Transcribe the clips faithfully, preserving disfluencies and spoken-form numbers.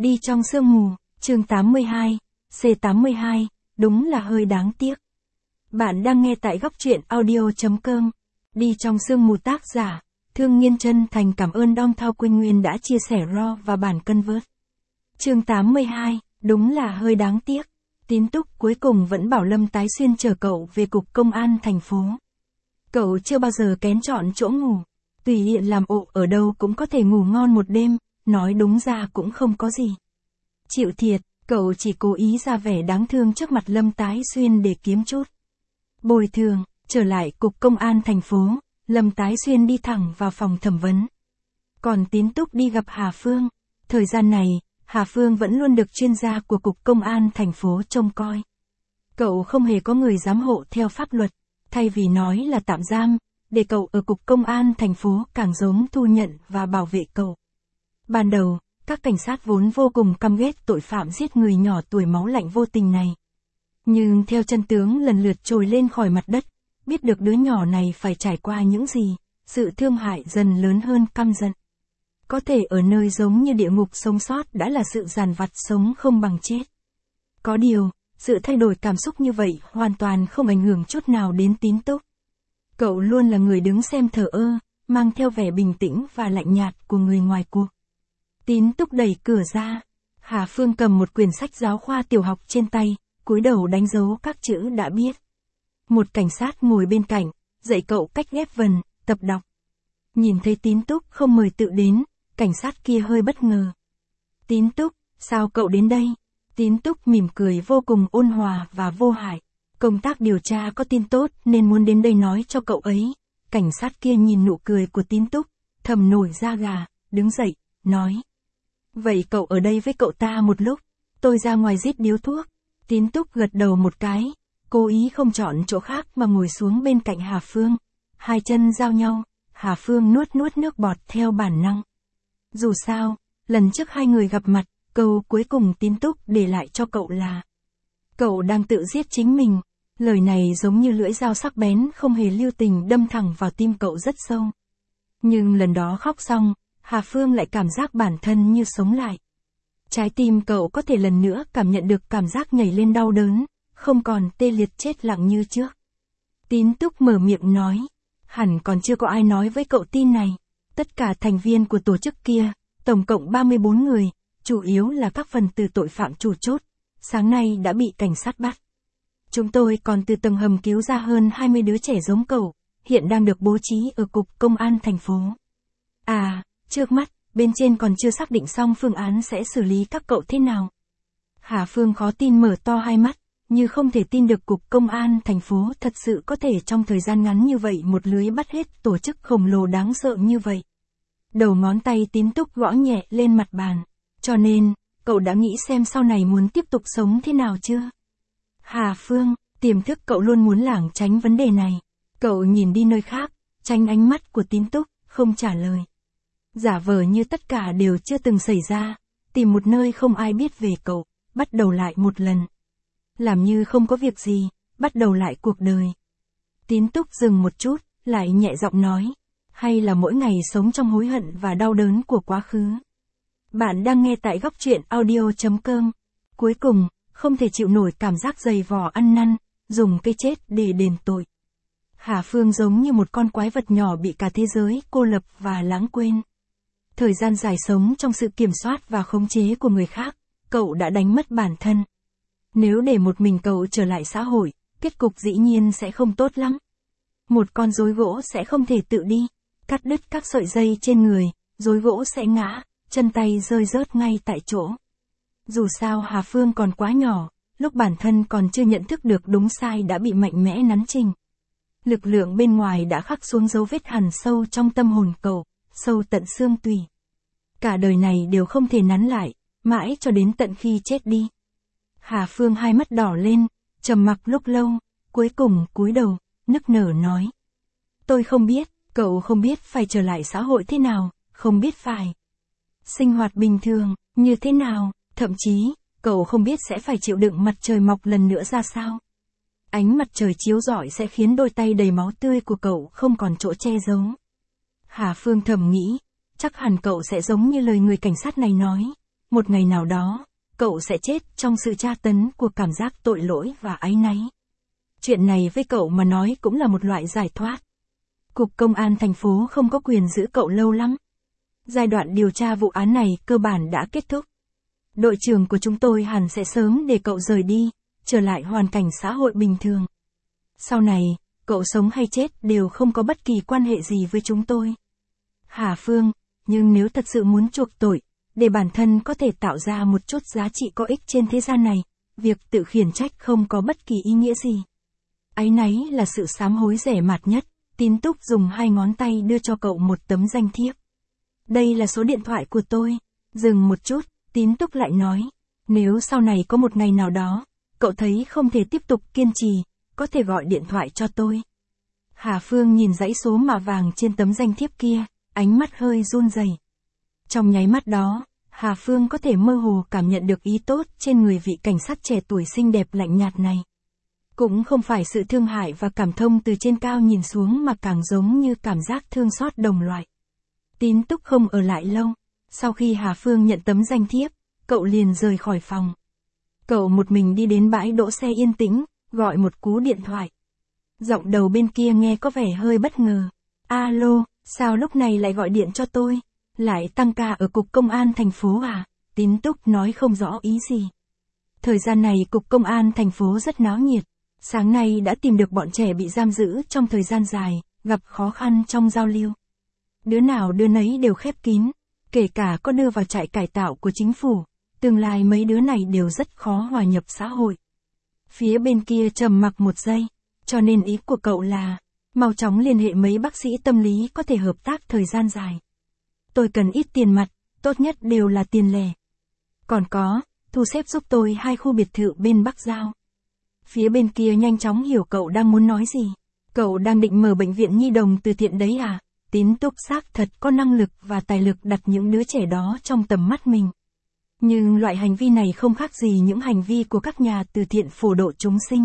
Đi trong sương mù, chương tám mươi hai, C tám mươi hai, đúng là hơi đáng tiếc. Bạn đang nghe tại góc truyện audio.com. Đi trong sương mù tác giả, Thương Nghiên chân thành cảm ơn Dong Thao Quynh Nguyên đã chia sẻ raw và bản convert. Chương tám mươi hai, đúng là hơi đáng tiếc. Tín Túc cuối cùng vẫn bảo Lâm Tái Xuyên chở cậu về cục công an thành phố. Cậu chưa bao giờ kén chọn chỗ ngủ. Tùy hiện làm ộ ở đâu cũng có thể ngủ ngon một đêm, nói đúng ra cũng không có gì. Chịu thiệt, cậu chỉ cố ý ra vẻ đáng thương trước mặt Lâm Tái Xuyên để kiếm chút bồi thường. Trở lại cục công an thành phố, Lâm Tái Xuyên đi thẳng vào phòng thẩm vấn. Còn Tín Túc đi gặp Hà Phương. Thời gian này, Hà Phương vẫn luôn được chuyên gia của cục công an thành phố trông coi. Cậu không hề có người giám hộ theo pháp luật, thay vì nói là tạm giam, để cậu ở cục công an thành phố càng giống thu nhận và bảo vệ cậu. Ban đầu, các cảnh sát vốn vô cùng căm ghét tội phạm giết người nhỏ tuổi máu lạnh vô tình này. Nhưng theo chân tướng lần lượt trồi lên khỏi mặt đất, biết được đứa nhỏ này phải trải qua những gì, sự thương hại dần lớn hơn căm giận. Có thể ở nơi giống như địa ngục sống sót đã là sự dằn vặt sống không bằng chết. Có điều, sự thay đổi cảm xúc như vậy hoàn toàn không ảnh hưởng chút nào đến Tín Túc. Cậu luôn là người đứng xem thờ ơ, mang theo vẻ bình tĩnh và lạnh nhạt của người ngoài cuộc. Tín Túc đẩy cửa ra. Hà Phương cầm một quyển sách giáo khoa tiểu học trên tay, cúi đầu đánh dấu các chữ đã biết. Một cảnh sát ngồi bên cạnh, dạy cậu cách ghép vần, tập đọc. Nhìn thấy Tín Túc không mời tự đến, cảnh sát kia hơi bất ngờ. Tín Túc, sao cậu đến đây? Tín Túc mỉm cười vô cùng ôn hòa và vô hại. Công tác điều tra có tin tốt nên muốn đến đây nói cho cậu ấy. Cảnh sát kia nhìn nụ cười của Tín Túc, thầm nổi da gà, đứng dậy, nói. Vậy cậu ở đây với cậu ta một lúc, tôi ra ngoài rít điếu thuốc. Tín Túc gật đầu một cái, cố ý không chọn chỗ khác mà ngồi xuống bên cạnh Hà Phương. Hai chân giao nhau, Hà Phương nuốt nuốt nước bọt theo bản năng. Dù sao, lần trước hai người gặp mặt, câu cuối cùng Tín Túc để lại cho cậu là cậu đang tự giết chính mình. Lời này giống như lưỡi dao sắc bén không hề lưu tình đâm thẳng vào tim cậu rất sâu. Nhưng lần đó khóc xong, Hà Phương lại cảm giác bản thân như sống lại. Trái tim cậu có thể lần nữa cảm nhận được cảm giác nhảy lên đau đớn, không còn tê liệt chết lặng như trước. Tín Túc mở miệng nói, hẳn còn chưa có ai nói với cậu tin này. Tất cả thành viên của tổ chức kia, tổng cộng ba mươi bốn người, chủ yếu là các phần tử tội phạm chủ chốt, sáng nay đã bị cảnh sát bắt. Chúng tôi còn từ tầng hầm cứu ra hơn hai mươi đứa trẻ giống cậu, hiện đang được bố trí ở cục công an thành phố. À, trước mắt, bên trên còn chưa xác định xong phương án sẽ xử lý các cậu thế nào. Hà Phương khó tin mở to hai mắt, như không thể tin được cục công an thành phố thật sự có thể trong thời gian ngắn như vậy một lưới bắt hết tổ chức khổng lồ đáng sợ như vậy. Đầu ngón tay Tín Túc gõ nhẹ lên mặt bàn. Cho nên, cậu đã nghĩ xem sau này muốn tiếp tục sống thế nào chưa? Hà Phương, tiềm thức cậu luôn muốn lảng tránh vấn đề này. Cậu nhìn đi nơi khác, tránh ánh mắt của Tín Túc, không trả lời. Giả vờ như tất cả đều chưa từng xảy ra, tìm một nơi không ai biết về cậu, bắt đầu lại một lần. Làm như không có việc gì, bắt đầu lại cuộc đời. Tín Túc dừng một chút, lại nhẹ giọng nói. Hay là mỗi ngày sống trong hối hận và đau đớn của quá khứ. Bạn đang nghe tại góc truyện audio.com. Cuối cùng, không thể chịu nổi cảm giác dày vò ăn năn, dùng cái chết để đền tội. Hà Phương giống như một con quái vật nhỏ bị cả thế giới cô lập và lãng quên. Thời gian dài sống trong sự kiểm soát và khống chế của người khác, cậu đã đánh mất bản thân. Nếu để một mình cậu trở lại xã hội, kết cục dĩ nhiên sẽ không tốt lắm. Một con rối gỗ sẽ không thể tự đi, cắt đứt các sợi dây trên người, rối gỗ sẽ ngã, chân tay rơi rớt ngay tại chỗ. Dù sao Hà Phương còn quá nhỏ, lúc bản thân còn chưa nhận thức được đúng sai đã bị mạnh mẽ nắn chỉnh. Lực lượng bên ngoài đã khắc xuống dấu vết hằn sâu trong tâm hồn cậu, sâu tận xương tủy. Cả đời này đều không thể nắn lại, mãi cho đến tận khi chết đi. Hà Phương hai mắt đỏ lên, trầm mặc lúc lâu, cuối cùng cúi đầu, nức nở nói. Tôi không biết, cậu không biết phải trở lại xã hội thế nào, không biết phải sinh hoạt bình thường, như thế nào, thậm chí, cậu không biết sẽ phải chịu đựng mặt trời mọc lần nữa ra sao. Ánh mặt trời chiếu rọi sẽ khiến đôi tay đầy máu tươi của cậu không còn chỗ che giấu. Hà Phương thầm nghĩ, chắc hẳn cậu sẽ giống như lời người cảnh sát này nói, một ngày nào đó, cậu sẽ chết trong sự tra tấn của cảm giác tội lỗi và áy náy. Chuyện này với cậu mà nói cũng là một loại giải thoát. Cục Công an thành phố không có quyền giữ cậu lâu lắm. Giai đoạn điều tra vụ án này cơ bản đã kết thúc. Đội trưởng của chúng tôi hẳn sẽ sớm để cậu rời đi, trở lại hoàn cảnh xã hội bình thường. Sau này, cậu sống hay chết đều không có bất kỳ quan hệ gì với chúng tôi. Hà Phương, nhưng nếu thật sự muốn chuộc tội, để bản thân có thể tạo ra một chút giá trị có ích trên thế gian này, việc tự khiển trách không có bất kỳ ý nghĩa gì. Áy náy là sự sám hối rẻ mạt nhất. Tín Túc dùng hai ngón tay đưa cho cậu một tấm danh thiếp. Đây là số điện thoại của tôi. Dừng một chút, Tín Túc lại nói. Nếu sau này có một ngày nào đó, cậu thấy không thể tiếp tục kiên trì, có thể gọi điện thoại cho tôi. Hà Phương nhìn dãy số mạ vàng trên tấm danh thiếp kia, ánh mắt hơi run rẩy. Trong nháy mắt đó, Hà Phương có thể mơ hồ cảm nhận được ý tốt trên người vị cảnh sát trẻ tuổi xinh đẹp lạnh nhạt này. Cũng không phải sự thương hại và cảm thông từ trên cao nhìn xuống mà càng giống như cảm giác thương xót đồng loại. Tín Túc không ở lại lâu. Sau khi Hà Phương nhận tấm danh thiếp, cậu liền rời khỏi phòng. Cậu một mình đi đến bãi đỗ xe yên tĩnh, gọi một cú điện thoại. Giọng đầu bên kia nghe có vẻ hơi bất ngờ. Alo, sao lúc này lại gọi điện cho tôi? Lại tăng ca ở Cục Công an thành phố à? Tín Túc nói không rõ ý gì. Thời gian này Cục Công an thành phố rất náo nhiệt. Sáng nay đã tìm được bọn trẻ bị giam giữ trong thời gian dài, gặp khó khăn trong giao lưu. Đứa nào đứa nấy đều khép kín, kể cả có đưa vào trại cải tạo của chính phủ, tương lai mấy đứa này đều rất khó hòa nhập xã hội. Phía bên kia trầm mặc một giây, cho nên ý của cậu là, mau chóng liên hệ mấy bác sĩ tâm lý có thể hợp tác thời gian dài. Tôi cần ít tiền mặt, tốt nhất đều là tiền lẻ. Còn có, thu xếp giúp tôi hai khu biệt thự bên Bắc Giao. Phía bên kia nhanh chóng hiểu cậu đang muốn nói gì. Cậu đang định mở bệnh viện nhi đồng từ thiện đấy à? Tín Túc xác thật có năng lực và tài lực đặt những đứa trẻ đó trong tầm mắt mình. Nhưng loại hành vi này không khác gì những hành vi của các nhà từ thiện phổ độ chúng sinh.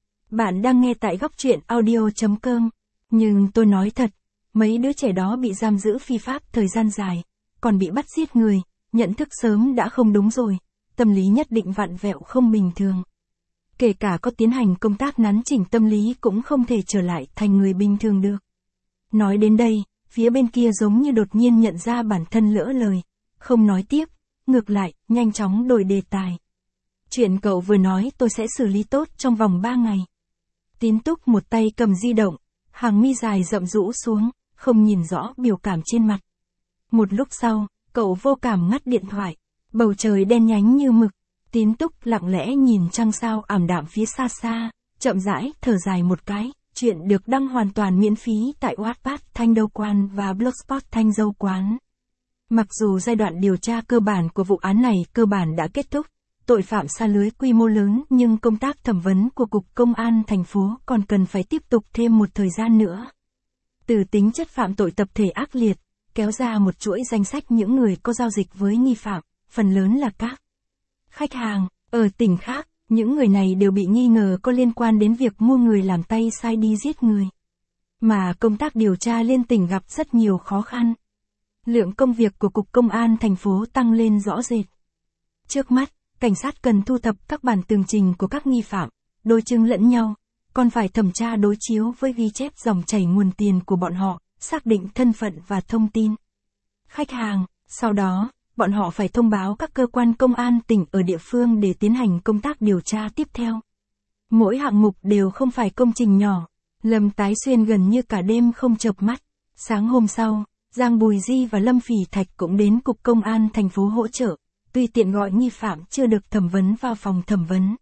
Bạn đang nghe tại góc truyện audio chấm com. Nhưng tôi nói thật, mấy đứa trẻ đó bị giam giữ phi pháp thời gian dài, còn bị bắt giết người, nhận thức sớm đã không đúng rồi, tâm lý nhất định vặn vẹo không bình thường. Kể cả có tiến hành công tác nắn chỉnh tâm lý cũng không thể trở lại thành người bình thường được. Nói đến đây, phía bên kia giống như đột nhiên nhận ra bản thân lỡ lời, không nói tiếp, ngược lại, nhanh chóng đổi đề tài. Chuyện cậu vừa nói tôi sẽ xử lý tốt trong vòng ba ngày. Tín Túc một tay cầm di động, hàng mi dài rậm rũ xuống, không nhìn rõ biểu cảm trên mặt. Một lúc sau, cậu vô cảm ngắt điện thoại, bầu trời đen nhánh như mực. Tín Túc lặng lẽ nhìn trăng sao ảm đạm phía xa xa, chậm rãi thở dài một cái. Chuyện được đăng hoàn toàn miễn phí tại Wattpad Thanh Dâu Quan và Blogspot Thanh Dâu Quán. Mặc dù giai đoạn điều tra cơ bản của vụ án này cơ bản đã kết thúc, tội phạm sa lưới quy mô lớn nhưng công tác thẩm vấn của Cục Công an thành phố còn cần phải tiếp tục thêm một thời gian nữa. Từ tính chất phạm tội tập thể ác liệt, kéo ra một chuỗi danh sách những người có giao dịch với nghi phạm, phần lớn là các khách hàng ở tỉnh khác. Những người này đều bị nghi ngờ có liên quan đến việc mua người làm tay sai đi giết người. Mà công tác điều tra liên tỉnh gặp rất nhiều khó khăn. Lượng công việc của Cục Công an thành phố tăng lên rõ rệt. Trước mắt, cảnh sát cần thu thập các bản tường trình của các nghi phạm, đối chứng lẫn nhau, còn phải thẩm tra đối chiếu với ghi chép dòng chảy nguồn tiền của bọn họ, xác định thân phận và thông tin khách hàng. Sau đó, bọn họ phải thông báo các cơ quan công an tỉnh ở địa phương để tiến hành công tác điều tra tiếp theo. Mỗi hạng mục đều không phải công trình nhỏ. Lâm Tái Xuyên gần như cả đêm không chợp mắt. Sáng hôm sau, Giang Bùi Di và Lâm Phỉ Thạch cũng đến Cục Công an thành phố hỗ trợ, tuy tiện gọi nghi phạm chưa được thẩm vấn vào phòng thẩm vấn.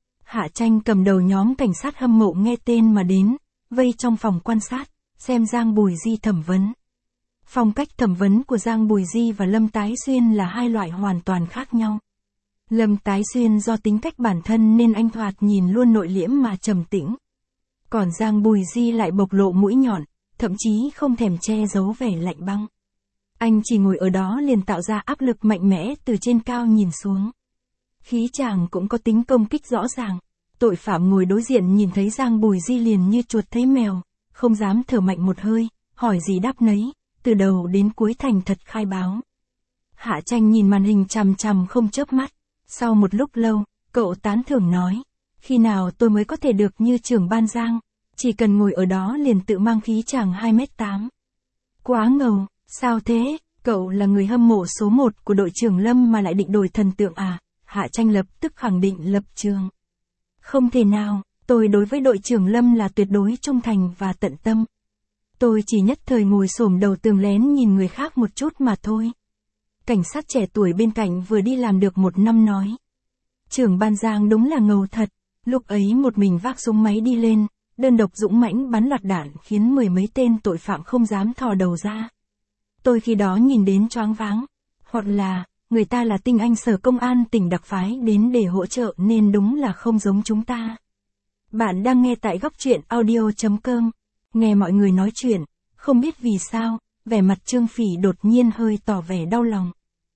Hạ Tranh cầm đầu nhóm cảnh sát hâm mộ nghe tên mà đến, vây trong phòng quan sát, xem Giang Bùi Di thẩm vấn. Phong cách thẩm vấn của Giang Bùi Di và Lâm Tái Xuyên là hai loại hoàn toàn khác nhau. Lâm Tái Xuyên do tính cách bản thân nên anh thoạt nhìn luôn nội liễm mà trầm tĩnh. Còn Giang Bùi Di lại bộc lộ mũi nhọn, thậm chí không thèm che giấu vẻ lạnh băng. Anh chỉ ngồi ở đó liền tạo ra áp lực mạnh mẽ từ trên cao nhìn xuống. Khí chàng cũng có tính công kích rõ ràng. Tội phạm ngồi đối diện nhìn thấy Giang Bùi Di liền như chuột thấy mèo, không dám thở mạnh một hơi, hỏi gì đáp nấy, từ đầu đến cuối thành thật khai báo. Hạ Tranh nhìn màn hình chằm chằm không chớp mắt. Sau một lúc lâu, cậu tán thưởng nói. Khi nào tôi mới có thể được như trưởng ban Giang, chỉ cần ngồi ở đó liền tự mang khí chàng hai mét tám. Quá ngầu, sao thế, cậu là người hâm mộ số một của đội trưởng Lâm mà lại định đổi thần tượng à? Hạ Tranh lập tức khẳng định lập trường. Không thể nào, tôi đối với đội trưởng Lâm là tuyệt đối trung thành và tận tâm. Tôi chỉ nhất thời ngồi xổm đầu tường lén nhìn người khác một chút mà thôi. Cảnh sát trẻ tuổi bên cạnh vừa đi làm được một năm nói. Trưởng ban Giang đúng là ngầu thật, lúc ấy một mình vác súng máy đi lên, đơn độc dũng mãnh bắn loạt đạn khiến mười mấy tên tội phạm không dám thò đầu ra. Tôi khi đó nhìn đến choáng váng, hoặc là, người ta là tinh anh sở công an tỉnh đặc phái đến để hỗ trợ nên đúng là không giống chúng ta. Bạn đang nghe tại góc truyện audio chấm com, nghe mọi người nói chuyện, không biết vì sao, vẻ mặt Trương Phỉ đột nhiên hơi tỏ vẻ đau lòng.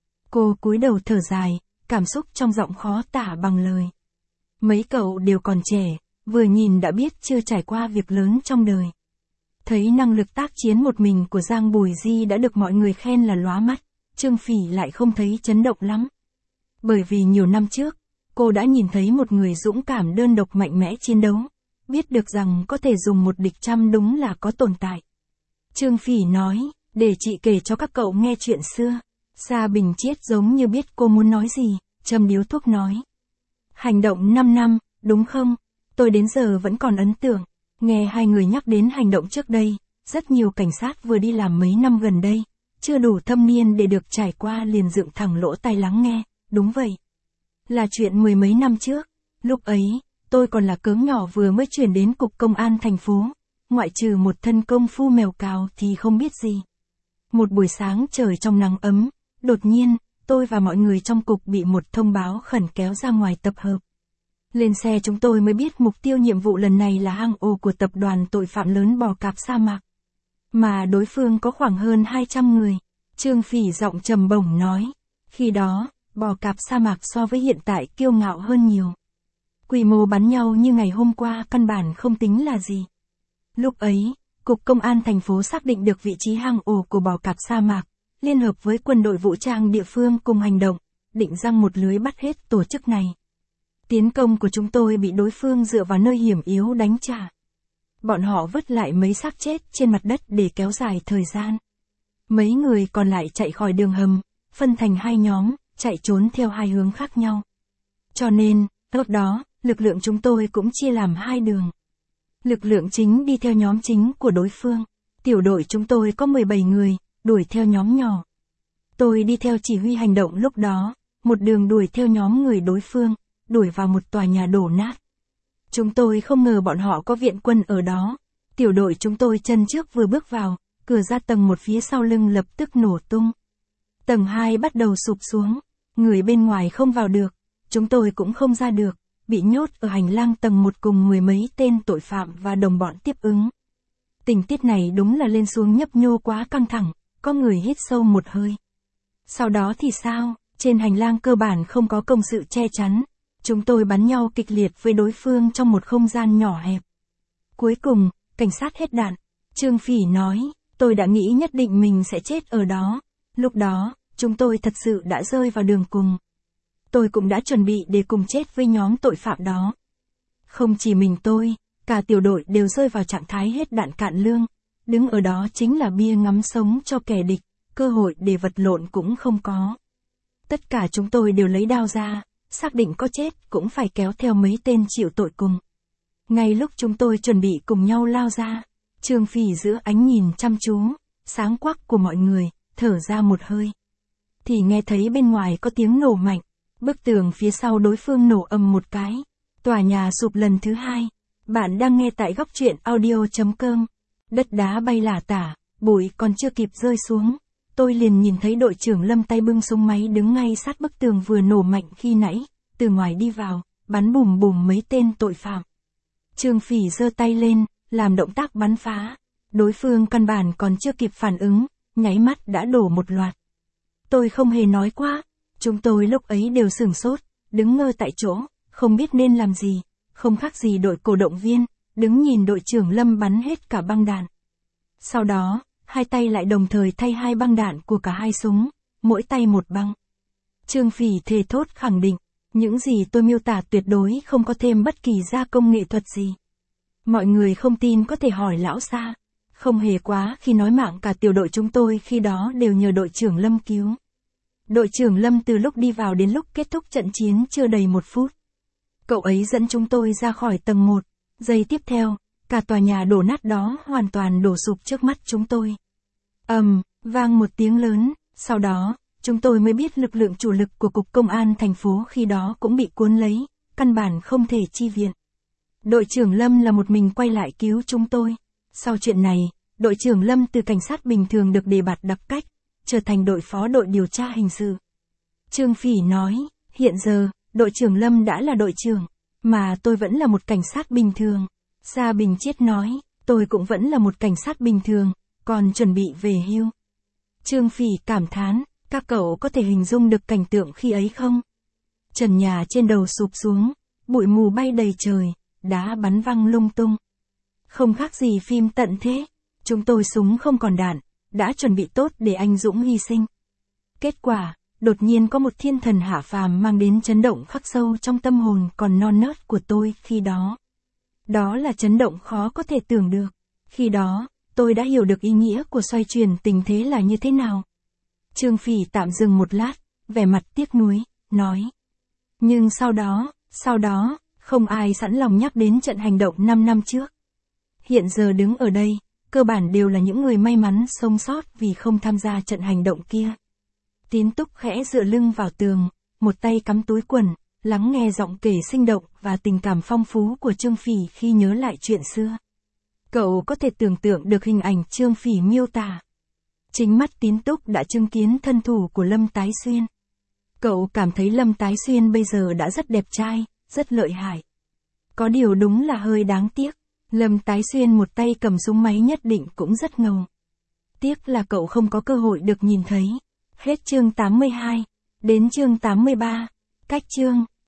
Cô cúi đầu thở dài, cảm xúc trong giọng khó tả bằng lời. Mấy cậu đều còn trẻ, vừa nhìn đã biết chưa trải qua việc lớn trong đời. Thấy năng lực tác chiến một mình của Giang Bùi Di đã được mọi người khen là lóa mắt, Trương Phỉ lại không thấy chấn động lắm. Bởi vì nhiều năm trước, cô đã nhìn thấy một người dũng cảm đơn độc mạnh mẽ chiến đấu, biết được rằng có thể dùng một địch trăm đúng là có tồn tại. Trương Phỉ nói, để chị kể cho các cậu nghe chuyện xưa. Sa Bình Chiết giống như biết cô muốn nói gì, châm điếu thuốc nói. Hành động năm năm, đúng không? Tôi đến giờ vẫn còn ấn tượng. Nghe hai người nhắc đến hành động trước đây, rất nhiều cảnh sát vừa đi làm mấy năm gần đây, chưa đủ thâm niên để được trải qua liền dựng thẳng lỗ tai lắng nghe, đúng vậy. Là chuyện mười mấy năm trước, lúc ấy, tôi còn là cớng nhỏ vừa mới chuyển đến cục công an thành phố, ngoại trừ một thân công phu mèo cào thì không biết gì. Một buổi sáng trời trong nắng ấm, đột nhiên, tôi và mọi người trong cục bị một thông báo khẩn kéo ra ngoài tập hợp. Lên xe chúng tôi mới biết mục tiêu nhiệm vụ lần này là hang ổ của tập đoàn tội phạm lớn bò cạp sa mạc. Mà đối phương có khoảng hơn hai trăm người. Trương Phỉ giọng trầm bổng nói. Khi đó, bò cạp sa mạc so với hiện tại kiêu ngạo hơn nhiều. Quy mô bắn nhau như ngày hôm qua căn bản không tính là gì. Lúc ấy, Cục Công an thành phố xác định được vị trí hang ổ của bò cạp sa mạc, liên hợp với quân đội vũ trang địa phương cùng hành động, định răng một lưới bắt hết tổ chức này. Tiến công của chúng tôi bị đối phương dựa vào nơi hiểm yếu đánh trả. Bọn họ vứt lại mấy xác chết trên mặt đất để kéo dài thời gian. Mấy người còn lại chạy khỏi đường hầm, phân thành hai nhóm, chạy trốn theo hai hướng khác nhau. Cho nên, lúc đó, lực lượng chúng tôi cũng chia làm hai đường. Lực lượng chính đi theo nhóm chính của đối phương. Tiểu đội chúng tôi có mười bảy người, đuổi theo nhóm nhỏ. Tôi đi theo chỉ huy hành động lúc đó, một đường đuổi theo nhóm người đối phương, đuổi vào một tòa nhà đổ nát. Chúng tôi không ngờ bọn họ có viện quân ở đó. Tiểu đội chúng tôi chân trước vừa bước vào, cửa ra tầng một phía sau lưng lập tức nổ tung. Tầng hai bắt đầu sụp xuống, người bên ngoài không vào được, chúng tôi cũng không ra được, bị nhốt ở hành lang tầng một cùng mười mấy tên tội phạm và đồng bọn tiếp ứng. Tình tiết này đúng là lên xuống nhấp nhô quá căng thẳng, có người hít sâu một hơi. Sau đó thì sao, trên hành lang cơ bản không có công sự che chắn, chúng tôi bắn nhau kịch liệt với đối phương trong một không gian nhỏ hẹp. Cuối cùng, cảnh sát hết đạn, Trương Phỉ nói, tôi đã nghĩ nhất định mình sẽ chết ở đó. Lúc đó, chúng tôi thật sự đã rơi vào đường cùng. Tôi cũng đã chuẩn bị để cùng chết với nhóm tội phạm đó. Không chỉ mình tôi, cả tiểu đội đều rơi vào trạng thái hết đạn cạn lương, đứng ở đó chính là bia ngắm sống cho kẻ địch, cơ hội để vật lộn cũng không có. Tất cả chúng tôi đều lấy đao ra, xác định có chết cũng phải kéo theo mấy tên chịu tội cùng. Ngay lúc chúng tôi chuẩn bị cùng nhau lao ra, Trương Phỉ giữa ánh nhìn chăm chú, sáng quắc của mọi người, thở ra một hơi. Thì nghe thấy bên ngoài có tiếng nổ mạnh, bức tường phía sau đối phương nổ ầm một cái. Tòa nhà sụp lần thứ hai. Bạn đang nghe tại góc truyện audio chấm com. Đất đá bay lả tả, bụi còn chưa kịp rơi xuống. Tôi liền nhìn thấy đội trưởng Lâm tay bưng súng máy đứng ngay sát bức tường vừa nổ mạnh khi nãy, từ ngoài đi vào, bắn bùm bùm mấy tên tội phạm. Trương Phỉ giơ tay lên, làm động tác bắn phá. Đối phương căn bản còn chưa kịp phản ứng, nháy mắt đã đổ một loạt. Tôi không hề nói quá, chúng tôi lúc ấy đều sửng sốt, đứng ngơ tại chỗ, không biết nên làm gì, không khác gì đội cổ động viên, đứng nhìn đội trưởng Lâm bắn hết cả băng đạn. Sau đó, hai tay lại đồng thời thay hai băng đạn của cả hai súng, mỗi tay một băng. Trương Phỉ thề thốt khẳng định, những gì tôi miêu tả tuyệt đối không có thêm bất kỳ gia công nghệ thuật gì. Mọi người không tin có thể hỏi lão Sa. Không hề quá khi nói mạng cả tiểu đội chúng tôi khi đó đều nhờ đội trưởng Lâm cứu. Đội trưởng Lâm từ lúc đi vào đến lúc kết thúc trận chiến chưa đầy một phút. Cậu ấy dẫn chúng tôi ra khỏi tầng một, giây tiếp theo, cả tòa nhà đổ nát đó hoàn toàn đổ sụp trước mắt chúng tôi. Ầm, um, vang một tiếng lớn, sau đó, chúng tôi mới biết lực lượng chủ lực của Cục Công an thành phố khi đó cũng bị cuốn lấy, căn bản không thể chi viện. Đội trưởng Lâm là một mình quay lại cứu chúng tôi. Sau chuyện này, đội trưởng Lâm từ cảnh sát bình thường được đề bạt đặc cách, trở thành đội phó đội điều tra hình sự. Trương Phỉ nói, hiện giờ, đội trưởng Lâm đã là đội trưởng, mà tôi vẫn là một cảnh sát bình thường. Sa Bình Chiết nói, tôi cũng vẫn là một cảnh sát bình thường, còn chuẩn bị về hưu. Trương Phỉ cảm thán, các cậu có thể hình dung được cảnh tượng khi ấy không? Trần nhà trên đầu sụp xuống, bụi mù bay đầy trời, đá bắn văng lung tung. Không khác gì phim tận thế, chúng tôi súng không còn đạn, đã chuẩn bị tốt để anh Dũng hy sinh. Kết quả, đột nhiên có một thiên thần hạ phàm mang đến chấn động khắc sâu trong tâm hồn còn non nớt của tôi khi đó. Đó là chấn động khó có thể tưởng được. Khi đó, tôi đã hiểu được ý nghĩa của xoay chuyển tình thế là như thế nào. Trương Phỉ tạm dừng một lát, vẻ mặt tiếc nuối, nói. Nhưng sau đó, sau đó, không ai sẵn lòng nhắc đến trận hành động năm năm trước. Hiện giờ đứng ở đây, cơ bản đều là những người may mắn sống sót vì không tham gia trận hành động kia. Tín Túc khẽ dựa lưng vào tường, một tay cắm túi quần, lắng nghe giọng kể sinh động và tình cảm phong phú của Trương Phỉ khi nhớ lại chuyện xưa. Cậu có thể tưởng tượng được hình ảnh Trương Phỉ miêu tả. Chính mắt Tín Túc đã chứng kiến thân thủ của Lâm Tái Xuyên. Cậu cảm thấy Lâm Tái Xuyên bây giờ đã rất đẹp trai, rất lợi hại. Có điều đúng là hơi đáng tiếc, Lâm Tái Xuyên một tay cầm súng máy nhất định cũng rất ngầu. Tiếc là cậu không có cơ hội được nhìn thấy. Hết chương tám mươi hai, đến chương tám mươi ba, cách chương.